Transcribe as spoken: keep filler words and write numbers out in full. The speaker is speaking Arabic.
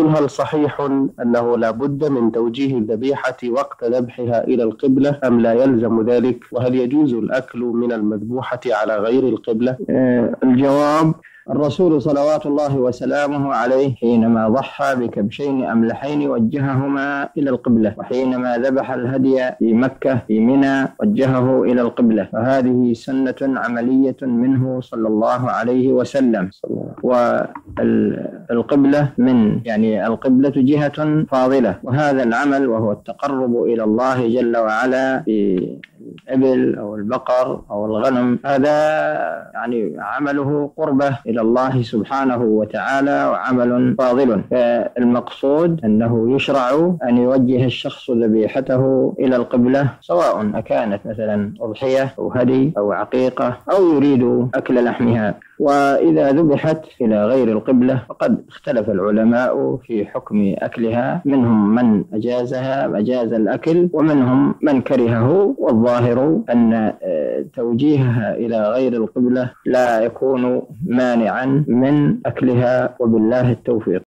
يقول: هل صحيح أنه لا بد من توجيه الذبيحة وقت ذبحها إلى القبلة أم لا يلزم ذلك؟ وهل يجوز الأكل من المذبوحة على غير القبلة؟ آه الجواب: الرسول صلوات الله وسلامه عليه حينما ضحى بكبشين أملحين وجههما إلى القبلة، وحينما ذبح الهدي في مكة في منى وجهه إلى القبلة، فهذه سنة عملية منه صلى الله عليه وسلم. والقبلة من يعني القبلة جهة فاضلة، وهذا العمل وهو التقرب إلى الله جل وعلا في الإبل أو البقر أو الغنم، هذا يعني عمله قربة إلى الله سبحانه وتعالى وعمل فاضل. فالمقصود أنه يشرع أن يوجه الشخص ذبيحته إلى القبلة، سواء أكانت مثلا أضحية أو هدي أو عقيقة أو يريد أكل لحمها. وإذا ذبحت إلى غير القبلة فقد اختلف العلماء في حكم أكلها، منهم من أجازها أجاز الأكل ومنهم من كرهه، والظاهر أن توجيهها إلى غير القبلة لا يكون مانعا من أكلها، وبالله التوفيق.